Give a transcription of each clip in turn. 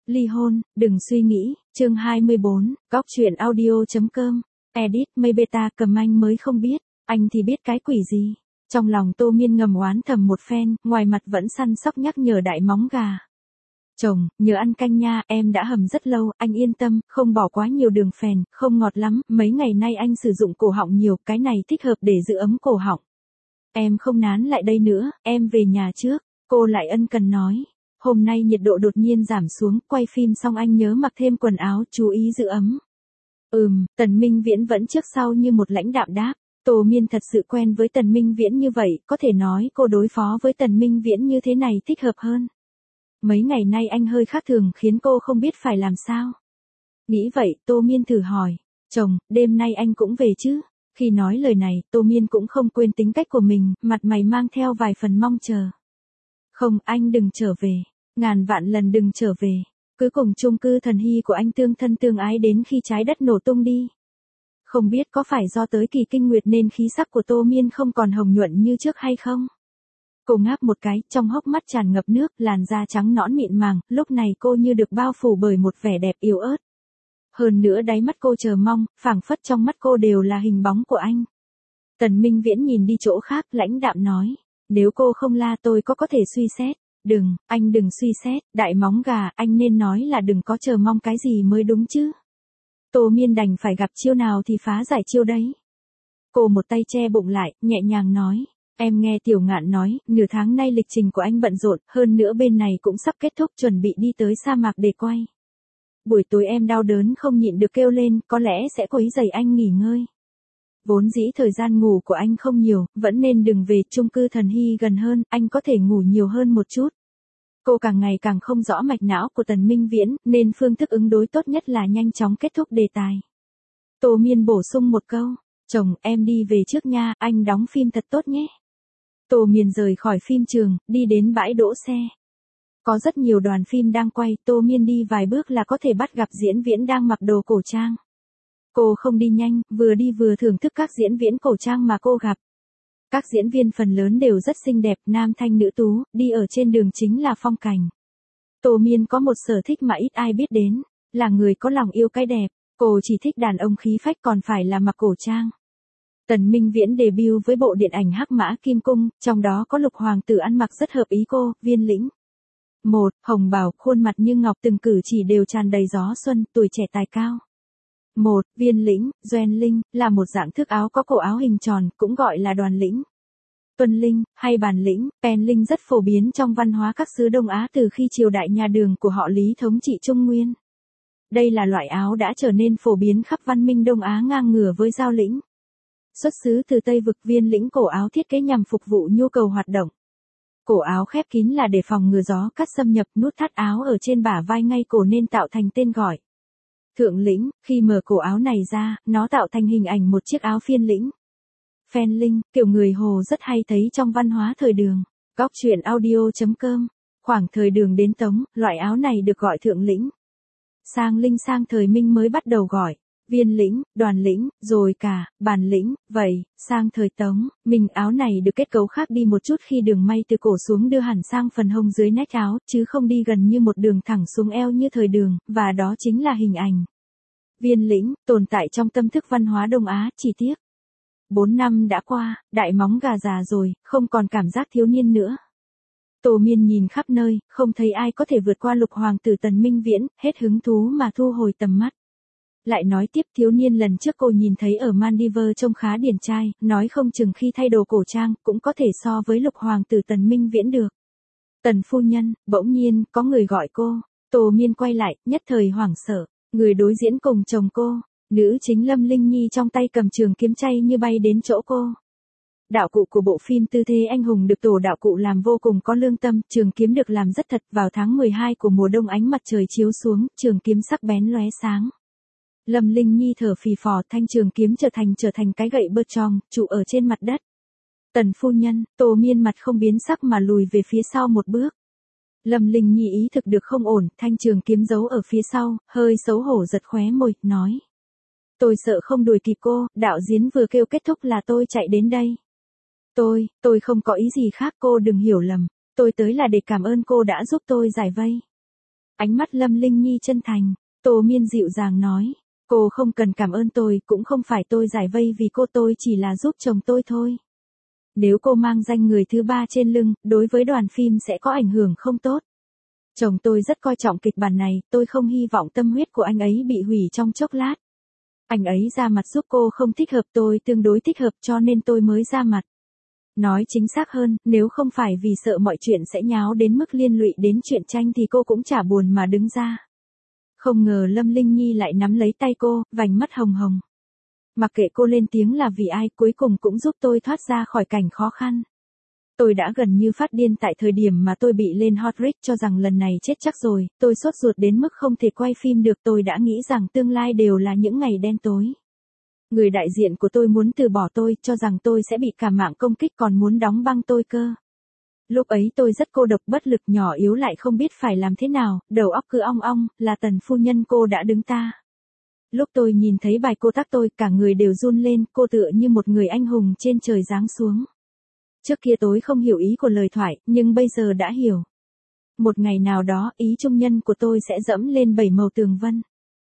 Ly hôn, đừng suy nghĩ, chương 24, góc chuyện audio.com, edit, mây beta cầm anh mới không biết, anh thì biết cái quỷ gì. Trong lòng Tô Miên ngầm oán thầm một phen, ngoài mặt vẫn săn sóc nhắc nhở đại móng gà. Chồng, nhớ ăn canh nha, em đã hầm rất lâu, anh yên tâm, không bỏ quá nhiều đường phèn, không ngọt lắm, mấy ngày nay anh sử dụng cổ họng nhiều, cái này thích hợp để giữ ấm cổ họng. Em không nán lại đây nữa, em về nhà trước, cô lại ân cần nói. Hôm nay nhiệt độ đột nhiên giảm xuống, quay phim xong anh nhớ mặc thêm quần áo, chú ý giữ ấm. Tần Minh Viễn vẫn trước sau như một lãnh đạm đáp. Tô Miên thật sự quen với Tần Minh Viễn như vậy, có thể nói cô đối phó với Tần Minh Viễn như thế này thích hợp hơn. Mấy ngày nay anh hơi khác thường khiến cô không biết phải làm sao. Nghĩ vậy, Tô Miên thử hỏi, chồng, đêm nay anh cũng về chứ? Khi nói lời này, Tô Miên cũng không quên tính cách của mình, mặt mày mang theo vài phần mong chờ. Không, anh đừng trở về, ngàn vạn lần đừng trở về, cứ cùng chung cư Thần Hy của anh tương thân tương ái đến khi trái đất nổ tung đi. Không biết có phải do tới kỳ kinh nguyệt nên khí sắc của Tô Miên không còn hồng nhuận như trước hay không? Cô ngáp một cái, trong hốc mắt tràn ngập nước, làn da trắng nõn mịn màng, lúc này cô như được bao phủ bởi một vẻ đẹp yếu ớt. Hơn nữa đáy mắt cô chờ mong, phảng phất trong mắt cô đều là hình bóng của anh. Tần Minh Viễn nhìn đi chỗ khác, lãnh đạm nói, nếu cô không la tôi có thể suy xét. Đừng, anh đừng suy xét, đại móng gà, anh nên nói là đừng có chờ mong cái gì mới đúng chứ. Tô Miên đành phải gặp chiêu nào thì phá giải chiêu đấy. Cô một tay che bụng lại, nhẹ nhàng nói. Em nghe Tiểu Ngạn nói, nửa tháng nay lịch trình của anh bận rộn, hơn nữa bên này cũng sắp kết thúc chuẩn bị đi tới sa mạc để quay. Buổi tối em đau đớn không nhịn được kêu lên, có lẽ sẽ quấy rầy anh nghỉ ngơi. Vốn dĩ thời gian ngủ của anh không nhiều, vẫn nên đừng về chung cư Thần Hy gần hơn, anh có thể ngủ nhiều hơn một chút. Cô càng ngày càng không rõ mạch não của Tần Minh Viễn, nên phương thức ứng đối tốt nhất là nhanh chóng kết thúc đề tài. Tô Miên bổ sung một câu, chồng, em đi về trước nha, anh đóng phim thật tốt nhé. Tô Miên rời khỏi phim trường, đi đến bãi đỗ xe. Có rất nhiều đoàn phim đang quay, Tô Miên đi vài bước là có thể bắt gặp diễn viên đang mặc đồ cổ trang. Cô không đi nhanh, vừa đi vừa thưởng thức các diễn viên cổ trang mà cô gặp. Các diễn viên phần lớn đều rất xinh đẹp, nam thanh nữ tú, đi ở trên đường chính là phong cảnh. Tô Miên có một sở thích mà ít ai biết đến, là người có lòng yêu cái đẹp, cô chỉ thích đàn ông khí phách còn phải là mặc cổ trang. Tần Minh Viễn debut với bộ điện ảnh Hắc Mã Kim Cung, trong đó có Lục Hoàng tử ăn mặc rất hợp ý cô, Viên Lĩnh. Một, hồng bào, khuôn mặt như ngọc, từng cử chỉ đều tràn đầy gió xuân, tuổi trẻ tài cao. Một, Viên Lĩnh, Doan Linh, là một dạng thước áo có cổ áo hình tròn, cũng gọi là đoàn lĩnh. Tuân Linh, hay bàn lĩnh, pen linh rất phổ biến trong văn hóa các xứ Đông Á từ khi triều đại nhà Đường của họ Lý thống trị Trung Nguyên. Đây là loại áo đã trở nên phổ biến khắp văn minh Đông Á ngang ngửa với giao lĩnh. Xuất xứ từ Tây vực, Viên Lĩnh cổ áo thiết kế nhằm phục vụ nhu cầu hoạt động. Cổ áo khép kín là để phòng ngừa gió cắt xâm nhập, nút thắt áo ở trên bả vai ngay cổ nên tạo thành tên gọi. Thượng lĩnh, khi mở cổ áo này ra, nó tạo thành hình ảnh một chiếc áo phiên lĩnh. Phen linh, kiểu người Hồ rất hay thấy trong văn hóa thời Đường. Góc chuyện audio.com, khoảng thời Đường đến Tống, loại áo này được gọi thượng lĩnh. Sang linh sang thời Minh mới bắt đầu gọi Viên Lĩnh, đoàn lĩnh, rồi cả bàn lĩnh. Vậy, sang thời Tống, Minh áo này được kết cấu khác đi một chút khi đường may từ cổ xuống đưa hẳn sang phần hông dưới nách áo, chứ không đi gần như một đường thẳng xuống eo như thời Đường, và đó chính là hình ảnh Viên Lĩnh, tồn tại trong tâm thức văn hóa Đông Á. Chỉ tiếc 4 năm đã qua, đại móng gà già rồi, không còn cảm giác thiếu niên nữa. Tô Miên nhìn khắp nơi, không thấy ai có thể vượt qua Lục Hoàng tử Tần Minh Viễn, hết hứng thú mà thu hồi tầm mắt. Lại nói tiếp, thiếu niên lần trước cô nhìn thấy ở Maldives trông khá điển trai, nói không chừng khi thay đồ cổ trang, cũng có thể so với Lục Hoàng tử Tần Minh Viễn được. Tần phu nhân, bỗng nhiên, có người gọi cô. Tô Miên quay lại, nhất thời hoảng sợ. Người đối diễn cùng chồng cô, nữ chính Lâm Linh Nhi trong tay cầm trường kiếm chay như bay đến chỗ cô. Đạo cụ của bộ phim Tư thế anh hùng được tổ đạo cụ làm vô cùng có lương tâm, trường kiếm được làm rất thật. Vào tháng 12 của mùa đông ánh mặt trời chiếu xuống, trường kiếm sắc bén lóe sáng. Lâm Linh Nhi thở phì phò, thanh trường kiếm trở thành cái gậy bơ tròn, trụ ở trên mặt đất. Tần phu nhân, Tô Miên mặt không biến sắc mà lùi về phía sau một bước. Lâm Linh Nhi ý thực được không ổn, thanh trường kiếm giấu ở phía sau, hơi xấu hổ giật khóe môi, nói. Tôi sợ không đuổi kịp cô, đạo diễn vừa kêu kết thúc là tôi chạy đến đây. Tôi không có ý gì khác, cô đừng hiểu lầm, tôi tới là để cảm ơn cô đã giúp tôi giải vây. Ánh mắt Lâm Linh Nhi chân thành. Tô Miên dịu dàng nói. Cô không cần cảm ơn tôi, cũng không phải tôi giải vây vì cô, tôi chỉ là giúp chồng tôi thôi. Nếu cô mang danh người thứ ba trên lưng, đối với đoàn phim sẽ có ảnh hưởng không tốt. Chồng tôi rất coi trọng kịch bản này, tôi không hy vọng tâm huyết của anh ấy bị hủy trong chốc lát. Anh ấy ra mặt giúp cô không thích hợp, tôi tương đối thích hợp cho nên tôi mới ra mặt. Nói chính xác hơn, nếu không phải vì sợ mọi chuyện sẽ nháo đến mức liên lụy đến chuyện tranh thì cô cũng chả buồn mà đứng ra. Không ngờ Lâm Linh Nhi lại nắm lấy tay cô, vành mắt hồng hồng. Mặc kệ cô lên tiếng là vì ai, cuối cùng cũng giúp tôi thoát ra khỏi cảnh khó khăn. Tôi đã gần như phát điên tại thời điểm mà tôi bị lên hot rig, cho rằng lần này chết chắc rồi, tôi sốt ruột đến mức không thể quay phim được, tôi đã nghĩ rằng tương lai đều là những ngày đen tối. Người đại diện của tôi muốn từ bỏ tôi, cho rằng tôi sẽ bị cả mạng công kích, còn muốn đóng băng tôi cơ. Lúc ấy tôi rất cô độc, bất lực, nhỏ yếu, lại không biết phải làm thế nào, đầu óc cứ ong ong, là Tần phu nhân cô đã đứng ta. Lúc tôi nhìn thấy bài cô tác tôi, cả người đều run lên, cô tựa như một người anh hùng trên trời giáng xuống. Trước kia tôi không hiểu ý của lời thoại, nhưng bây giờ đã hiểu. Một ngày nào đó, ý trung nhân của tôi sẽ dẫm lên 7 màu tường vân.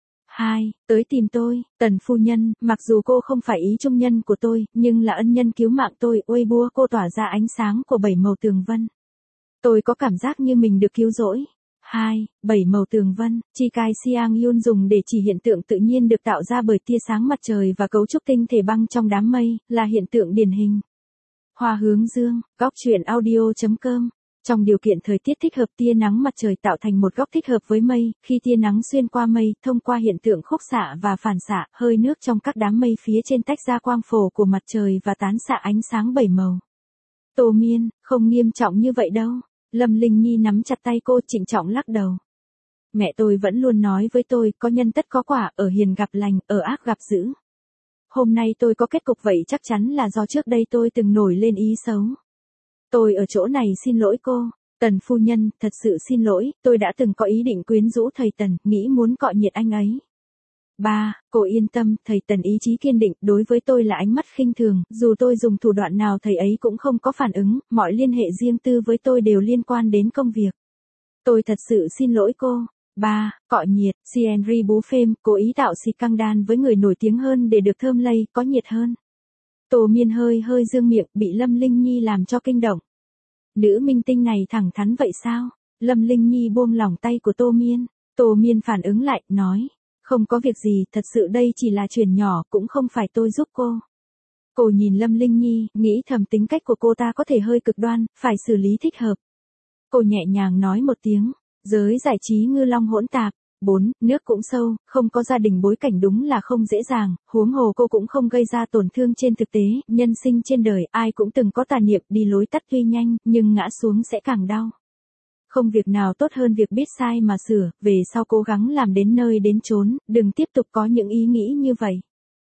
2. Tới tìm tôi, Tần phu nhân, mặc dù cô không phải ý trung nhân của tôi, nhưng là ân nhân cứu mạng tôi, Weibo cô tỏa ra ánh sáng của 7 màu tường vân. Tôi có cảm giác như mình được cứu rỗi. 2. 7 màu tường vân, Chikai Siang Yun dùng để chỉ hiện tượng tự nhiên được tạo ra bởi tia sáng mặt trời và cấu trúc tinh thể băng trong đám mây, là hiện tượng điển hình. Hoa hướng dương, góc truyện audio.com. Trong điều kiện thời tiết thích hợp, tia nắng mặt trời tạo thành một góc thích hợp với mây, khi tia nắng xuyên qua mây, thông qua hiện tượng khúc xạ và phản xạ, hơi nước trong các đám mây phía trên tách ra quang phổ của mặt trời và tán xạ ánh sáng 7 màu. Tô Miên, không nghiêm trọng như vậy đâu. Lâm Linh Nhi nắm chặt tay cô, trịnh trọng lắc đầu. Mẹ tôi vẫn luôn nói với tôi, có nhân tất có quả, ở hiền gặp lành, ở ác gặp dữ. Hôm nay tôi có kết cục vậy chắc chắn là do trước đây tôi từng nổi lên ý xấu. Tôi ở chỗ này xin lỗi cô. Tần phu nhân, thật sự xin lỗi, tôi đã từng có ý định quyến rũ thầy Tần, nghĩ muốn cọ nhiệt anh ấy. 3. Cô yên tâm, thầy Tần ý chí kiên định, đối với tôi là ánh mắt khinh thường, dù tôi dùng thủ đoạn nào thầy ấy cũng không có phản ứng, mọi liên hệ riêng tư với tôi đều liên quan đến công việc. Tôi thật sự xin lỗi cô. 3. Cọ nhiệt, Henry Buffem, cố ý tạo xịt căng đan với người nổi tiếng hơn để được thơm lây, có nhiệt hơn. Tô Miên hơi dương miệng, bị Lâm Linh Nhi làm cho kinh động. Nữ minh tinh này thẳng thắn vậy sao? Lâm Linh Nhi buông lỏng tay của Tô Miên. Tô Miên phản ứng lại, nói. Không có việc gì, thật sự đây chỉ là chuyện nhỏ, cũng không phải tôi giúp cô. Cô nhìn Lâm Linh Nhi, nghĩ thầm tính cách của cô ta có thể hơi cực đoan, phải xử lý thích hợp. Cô nhẹ nhàng nói một tiếng. Giới giải trí ngư long hỗn tạp. 4. Nước cũng sâu, không có gia đình bối cảnh đúng là không dễ dàng, huống hồ cô cũng không gây ra tổn thương trên thực tế, nhân sinh trên đời, ai cũng từng có tà niệm, đi lối tắt tuy nhanh, nhưng ngã xuống sẽ càng đau. Không việc nào tốt hơn việc biết sai mà sửa, về sau cố gắng làm đến nơi đến chốn, đừng tiếp tục có những ý nghĩ như vậy.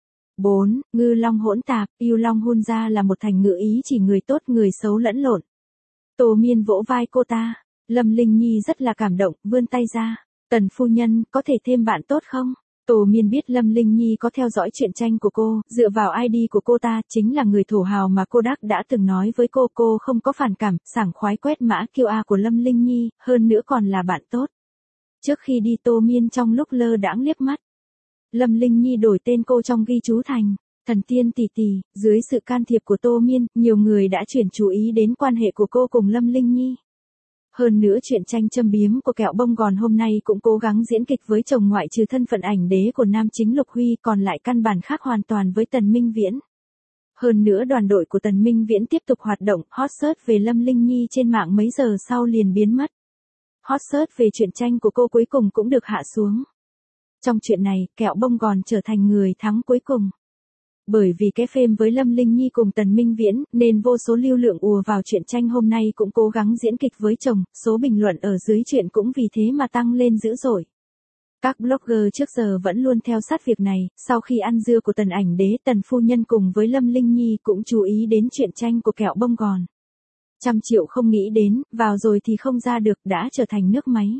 4. Ngư long hỗn tạp, yêu long hôn ra là một thành ngữ ý chỉ người tốt người xấu lẫn lộn. Tô Miên vỗ vai cô ta, Lâm Linh Nhi rất là cảm động, vươn tay ra. Tần phu nhân, có thể thêm bạn tốt không? Tô Miên biết Lâm Linh Nhi có theo dõi truyện tranh của cô, dựa vào ID của cô ta, chính là người thổ hào mà Kodak đã từng nói với cô không có phản cảm, sảng khoái quét mã QR của Lâm Linh Nhi, hơn nữa còn là bạn tốt. Trước khi đi Tô Miên trong lúc lơ đãng liếc mắt. Lâm Linh Nhi đổi tên cô trong ghi chú thành Thần Tiên tỷ tỷ, dưới sự can thiệp của Tô Miên, nhiều người đã chuyển chú ý đến quan hệ của cô cùng Lâm Linh Nhi. Hơn nữa chuyện tranh châm biếm của Kẹo Bông Gòn hôm nay cũng cố gắng diễn kịch với chồng, ngoại trừ thân phận ảnh đế của nam chính Lục Huy, còn lại căn bản khác hoàn toàn với Tần Minh Viễn. Hơn nữa đoàn đội của Tần Minh Viễn tiếp tục hoạt động, hot search về Lâm Linh Nhi trên mạng mấy giờ sau liền biến mất. Hot search về chuyện tranh của cô cuối cùng cũng được hạ xuống. Trong chuyện này, Kẹo Bông Gòn trở thành người thắng cuối cùng. Bởi vì cái phêm với Lâm Linh Nhi cùng Tần Minh Viễn, nên vô số lưu lượng ùa vào chuyện tranh hôm nay cũng cố gắng diễn kịch với chồng, số bình luận ở dưới chuyện cũng vì thế mà tăng lên dữ dội. Các blogger trước giờ vẫn luôn theo sát việc này, sau khi ăn dưa của Tần ảnh đế, Tần phu nhân cùng với Lâm Linh Nhi cũng chú ý đến chuyện tranh của Kẹo Bông Gòn. 100 triệu không nghĩ đến, vào rồi thì không ra được, đã trở thành nước máy.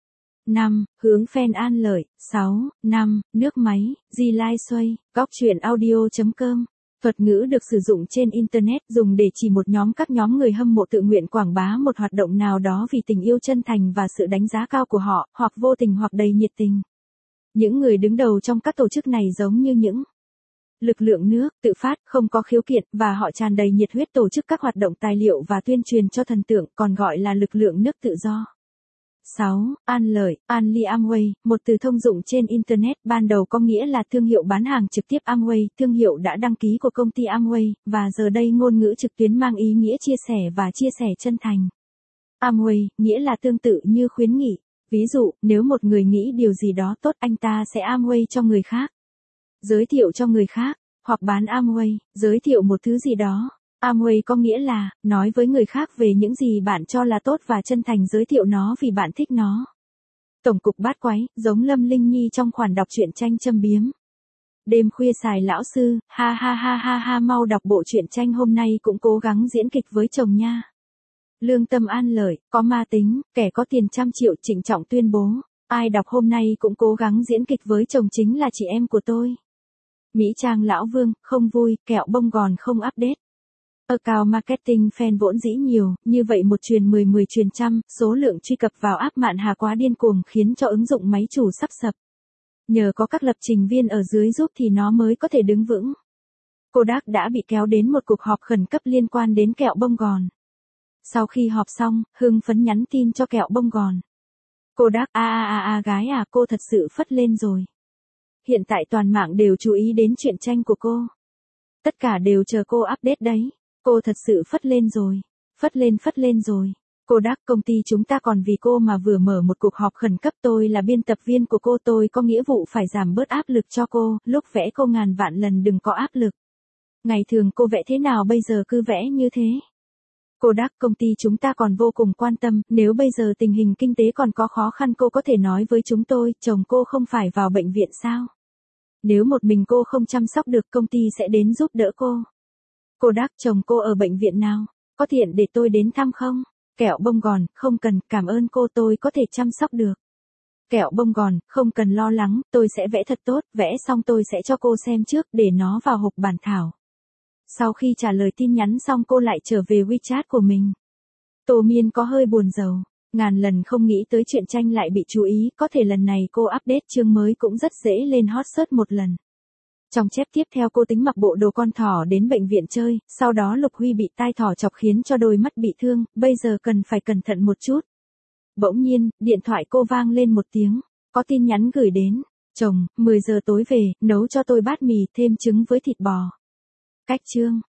5. Hướng fan an lợi. 6. 5. Nước máy, Di Lai Xoay, góc truyện audio.com Thuật ngữ được sử dụng trên Internet dùng để chỉ một nhóm các nhóm người hâm mộ tự nguyện quảng bá một hoạt động nào đó vì tình yêu chân thành và sự đánh giá cao của họ, hoặc vô tình hoặc đầy nhiệt tình. Những người đứng đầu trong các tổ chức này giống như những lực lượng nước, tự phát, không có khiếu kiện, và họ tràn đầy nhiệt huyết tổ chức các hoạt động tài liệu và tuyên truyền cho thần tượng, còn gọi là lực lượng nước tự do. 6. An lợi, Anli Amway, một từ thông dụng trên Internet, ban đầu có nghĩa là thương hiệu bán hàng trực tiếp Amway, thương hiệu đã đăng ký của công ty Amway, và giờ đây ngôn ngữ trực tuyến mang ý nghĩa chia sẻ và chia sẻ chân thành. Amway, nghĩa là tương tự như khuyến nghị. Ví dụ, nếu một người nghĩ điều gì đó tốt, anh ta sẽ Amway cho người khác. Giới thiệu cho người khác, hoặc bán Amway, giới thiệu một thứ gì đó. Amway có nghĩa là, nói với người khác về những gì bạn cho là tốt và chân thành giới thiệu nó vì bạn thích nó. Tổng cục bát quái, giống Lâm Linh Nhi trong khoản đọc truyện tranh châm biếm. Đêm khuya xài lão sư, ha ha ha ha ha, mau đọc bộ truyện tranh hôm nay cũng cố gắng diễn kịch với chồng nha. Lương tâm an lợi, có ma tính, kẻ có tiền trăm triệu, trịnh trọng tuyên bố. Ai đọc hôm nay cũng cố gắng diễn kịch với chồng chính là chị em của tôi. Mỹ Trang lão Vương, không vui, kẹo bông gòn không update. Account marketing fan vốn dĩ nhiều, như vậy một truyền 10 truyền trăm, số lượng truy cập vào app mạn hà quá điên cuồng khiến cho ứng dụng máy chủ sắp sập. Nhờ có các lập trình viên ở dưới giúp thì nó mới có thể đứng vững. Kodak đã bị kéo đến một cuộc họp khẩn cấp liên quan đến kẹo bông gòn. Sau khi họp xong, hưng phấn nhắn tin cho kẹo bông gòn. Kodak, gái à, cô thật sự phất lên rồi. Hiện tại toàn mạng đều chú ý đến truyện tranh của cô. Tất cả đều chờ cô update đấy. Cô thật sự phất lên rồi. Phất lên rồi. Kodak, công ty chúng ta còn vì cô mà vừa mở một cuộc họp khẩn cấp. Tôi là biên tập viên của cô, tôi có nghĩa vụ phải giảm bớt áp lực cho cô. Lúc vẽ cô ngàn vạn lần đừng có áp lực. Ngày thường cô vẽ thế nào bây giờ cứ vẽ như thế. Kodak, công ty chúng ta còn vô cùng quan tâm, nếu bây giờ tình hình kinh tế còn có khó khăn cô có thể nói với chúng tôi, chồng cô không phải vào bệnh viện sao? Nếu một mình cô không chăm sóc được công ty sẽ đến giúp đỡ cô. Kodak, chồng cô ở bệnh viện nào? Có tiện để tôi đến thăm không? Kẹo bông gòn, không cần, cảm ơn cô, tôi có thể chăm sóc được. Kẹo bông gòn, không cần lo lắng, tôi sẽ vẽ thật tốt, vẽ xong tôi sẽ cho cô xem trước để nó vào hộp bản thảo. Sau khi trả lời tin nhắn xong cô lại trở về WeChat của mình. Tô Miên có hơi buồn rầu, ngàn lần không nghĩ tới chuyện tranh lại bị chú ý, có thể lần này cô update chương mới cũng rất dễ lên hot search một lần. Trong chép tiếp theo cô tính mặc bộ đồ con thỏ đến bệnh viện chơi, sau đó Lục Huy bị tai thỏ chọc khiến cho đôi mắt bị thương, bây giờ cần phải cẩn thận một chút. Bỗng nhiên, điện thoại cô vang lên một tiếng, có tin nhắn gửi đến, chồng, 10 giờ tối về, nấu cho tôi bát mì thêm trứng với thịt bò. Cách chương